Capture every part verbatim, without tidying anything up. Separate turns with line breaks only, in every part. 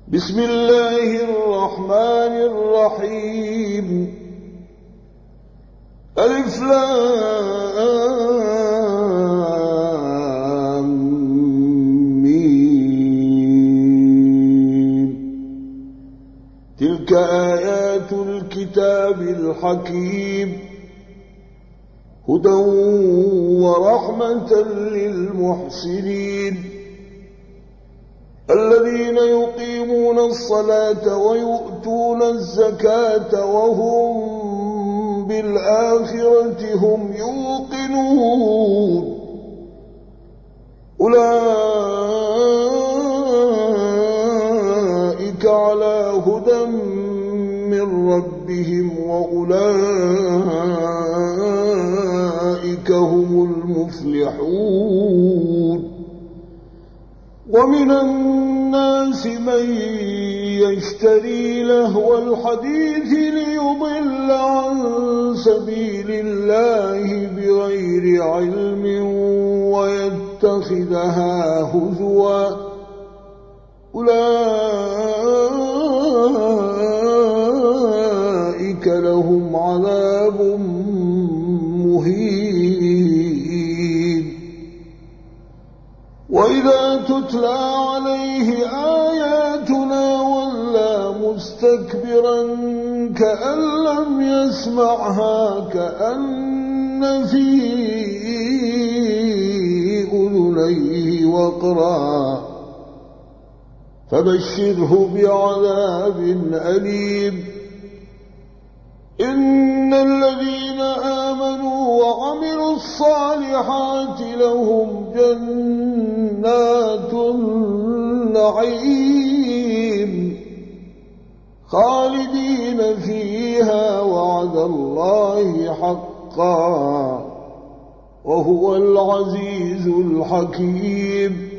بسم الله الرحمن الرحيم. ألف لام ميم. تلك آيات الكتاب الحكيم هدى ورحمة للمحسنين الذين يقيمون الصلاة ويؤتون الزكاة وهم بالآخرة هم يوقنون أولئك على هدى من ربهم وأولئك هم المفلحون. ومن الناس من يشتري لهو الحديث ليضل عن سبيل الله بغير علم ويتخذها هزوا أولئك لهم عذاب مهين. وإذا تتلى عليه آياتنا ولى مستكبرا كأن لم يسمعها كأن في أذنيه وقرا فبشره بعذاب أليم. إن الذين آمنوا وعملوا الصالحات لهم جنات النعيم خالدين فيها وعد الله حقا وهو العزيز الحكيم.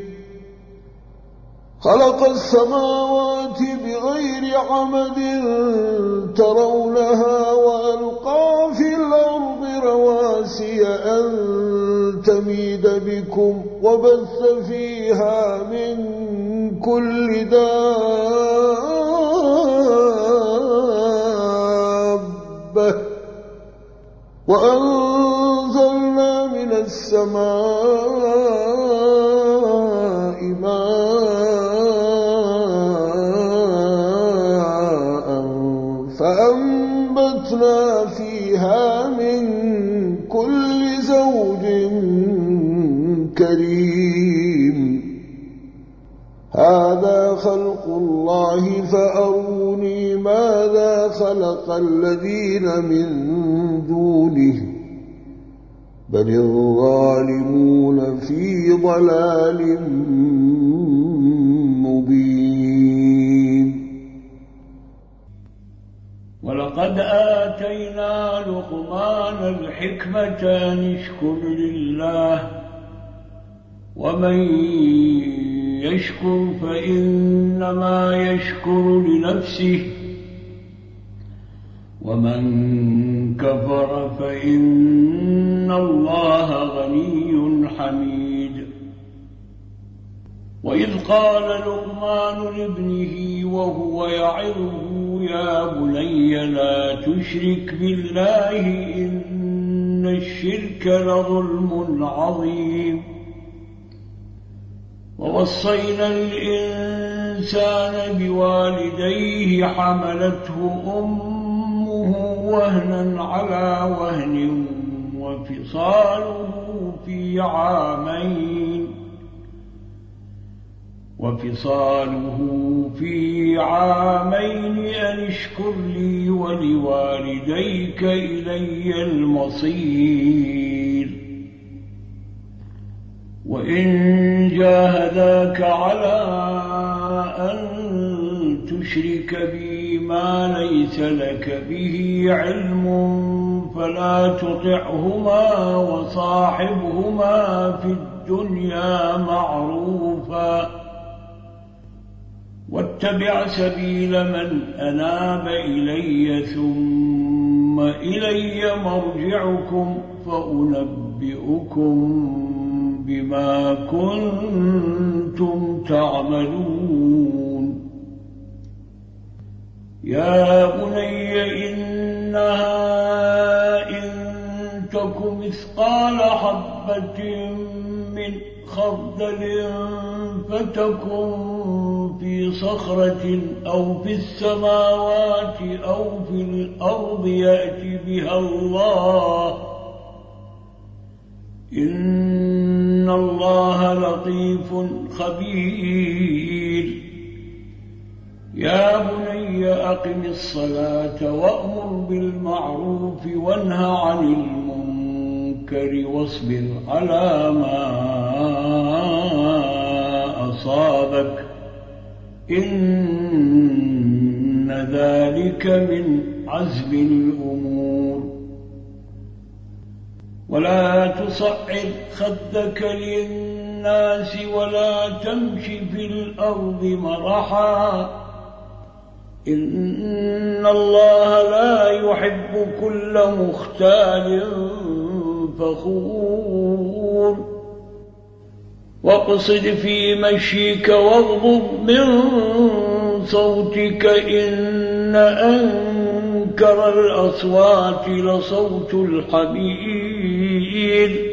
خلق السماوات بغير عمد ترونها وألقى في الأرض رواسي أن تميد بكم وبث فيها من كل دابة وأنزلنا من السماء ماء فأنبتنا فيها من كل زوج كريم. هذا خلق الله فأروني ماذا خلق الذين من دونه بل الظالمون في ضلال مبين.
ولقد آتينا لقمان الحكمة أن اشكر لله ومن يشكر فإنما يشكر لنفسه ومن كفر فإن الله غني حميد. وإذ قال لقمان لابنه وهو يعظه يا بني لا تشرك بالله إن الشرك لظلم عظيم. ووصينا الإنسان بوالديه حملته أمه وهنا على وهن وفصاله في عامين وفصاله في عامين أن اشكر لي ولوالديك إلي المصير. وإن جاهداك على أن تشرك بي ما ليس لك به علم فلا تطعهما وصاحبهما في الدنيا معروفا واتبع سبيل من أناب إلي ثم إلي مرجعكم فأنبئكم بما كنتم تعملون. يا بني إنها إن تك مثقال حبة من خردل فتكن في صخرة أو في السماوات أو في الأرض يأتي بها الله إن الله لطيف خبير. يا بني أقم الصلاة وأمر بالمعروف وانه عن المنكر واصبر على ما أصابك إن ذلك من عزم الأمور. ولا تصعد خدك للناس ولا تمش في الأرض مرحا إن الله لا يحب كل مختال فخور. واقصد في مشيك واغضض من صوتك إن أنكر الأصوات لصوت الحمير.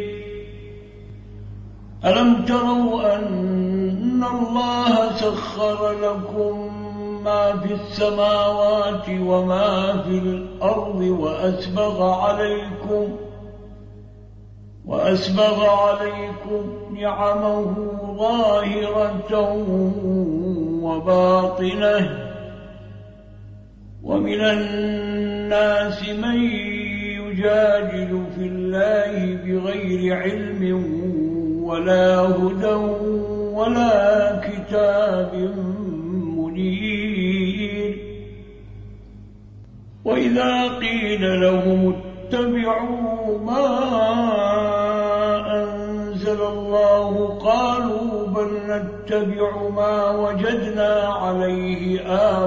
ألم تروا أن الله سخر لكم ما في السماوات وما في الأرض وأسبغ عليكم وأسبغ عليكم نعمه ظاهرة وباطنة ومن الناس من يجادل في الله بغير علم ولا هدى ولا كتاب منير. وإذا قيل لهم اتبعوا ما أنزل الله قالوا بل نتبع ما وجدنا عليه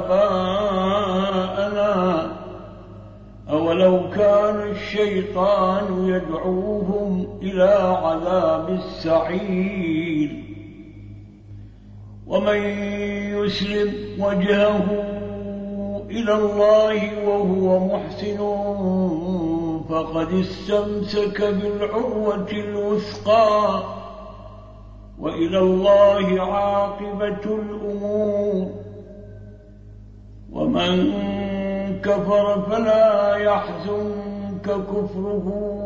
آباءنا أولو كان الشيطان يدعوهم إلى عذاب السعير. ومن يسلم وجهه إلى الله وهو محسن فقد استمسك بالعروة الوثقى وإلى الله عاقبة الأمور. ومن كفر فلا يحزنك كفره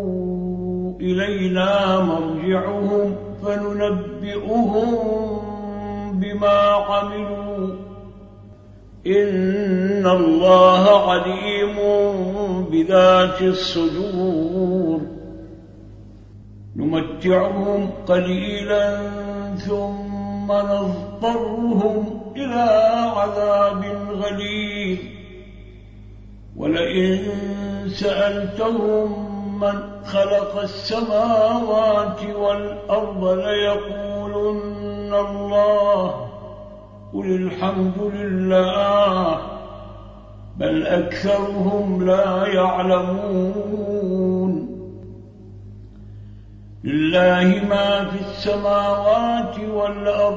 إلينا مرجعهم فننبئهم بما عملوا إن الله عليم بذات الصدور. نمتعهم قليلا ثم نضطرهم إلى عذاب غليظ. ولئن سألتهم من خلق السماوات والأرض ليقولن الله قل الحمد لله بل أكثرهم لا يعلمون. لله ما في السماوات والأرض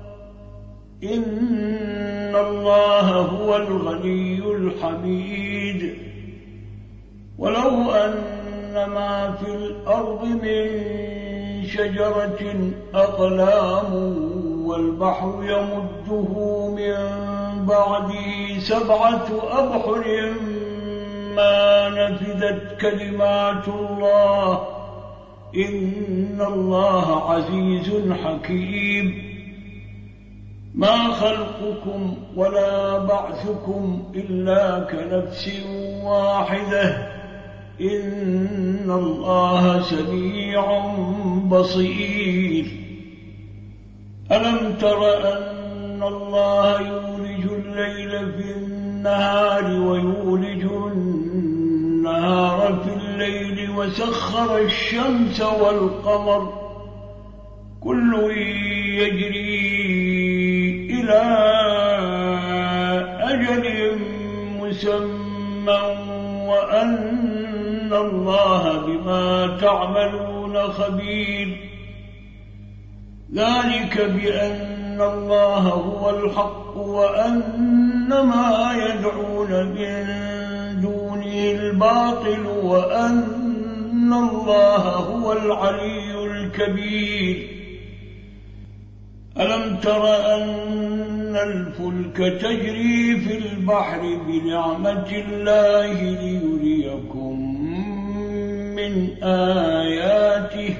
إن الله هو الغني الحميد. ولو أن ما في الأرض من شجرة أقلام والبحر يمده من بعده سبعة أبحر ما نفدت كلمات الله إن الله عزيز حكيم. ما خلقكم ولا بعثكم إلا كنفس واحدة إن الله سميع بصير. ألم تر أن الله يولج الليل في النهار ويولج النهار في الليل وسخر الشمس والقمر كل يجري إلى أجل مسمى وأن الله بما تعملون خبير. ذلك بأن الله هو الحق وأن ما يدعون من دونه الباطل وأن الله هو العلي الكبير. ألم تر أن الفلك تجري في البحر بنعمة الله ليريكم من آياته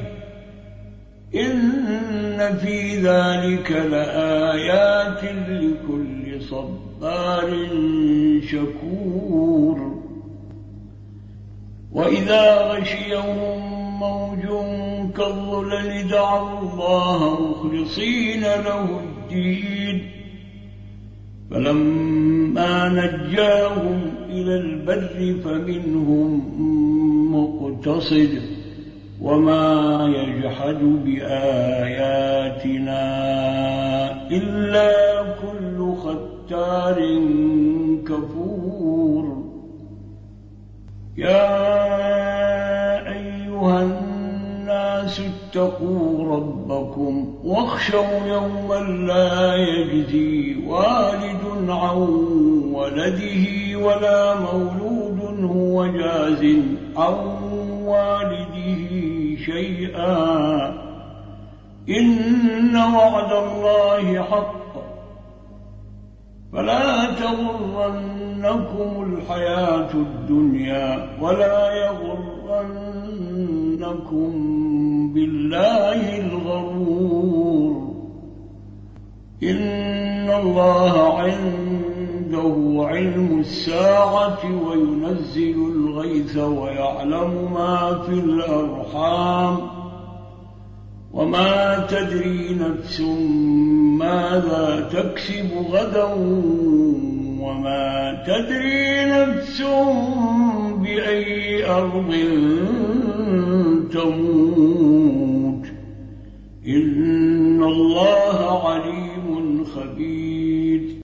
إن في ذلك لآيات لكل صبار شكور. وإذا غشيهم موج كالظلل دعوا الله مخلصين له الدين فلما نجاهم إلى البر فمنهم مقتصد وما يجحد بآياتنا إلا كل ختار كفور. يا أيها الناس اتقوا ربكم واخشوا يوما لا يجزي والد عن ولده ولا مولود هو جاز عن والده شيئا إن وعد الله حق فلا تغرنكم الحياة الدنيا ولا يغرنكم بالله الغرور. إن الله عنده علم الساعة وينزل الغيث ويعلم ما في الأرحام وما تدري نفس ماذا تكسب غدا وما تدري نفس بأي أرض تموت إن الله عليم خبير.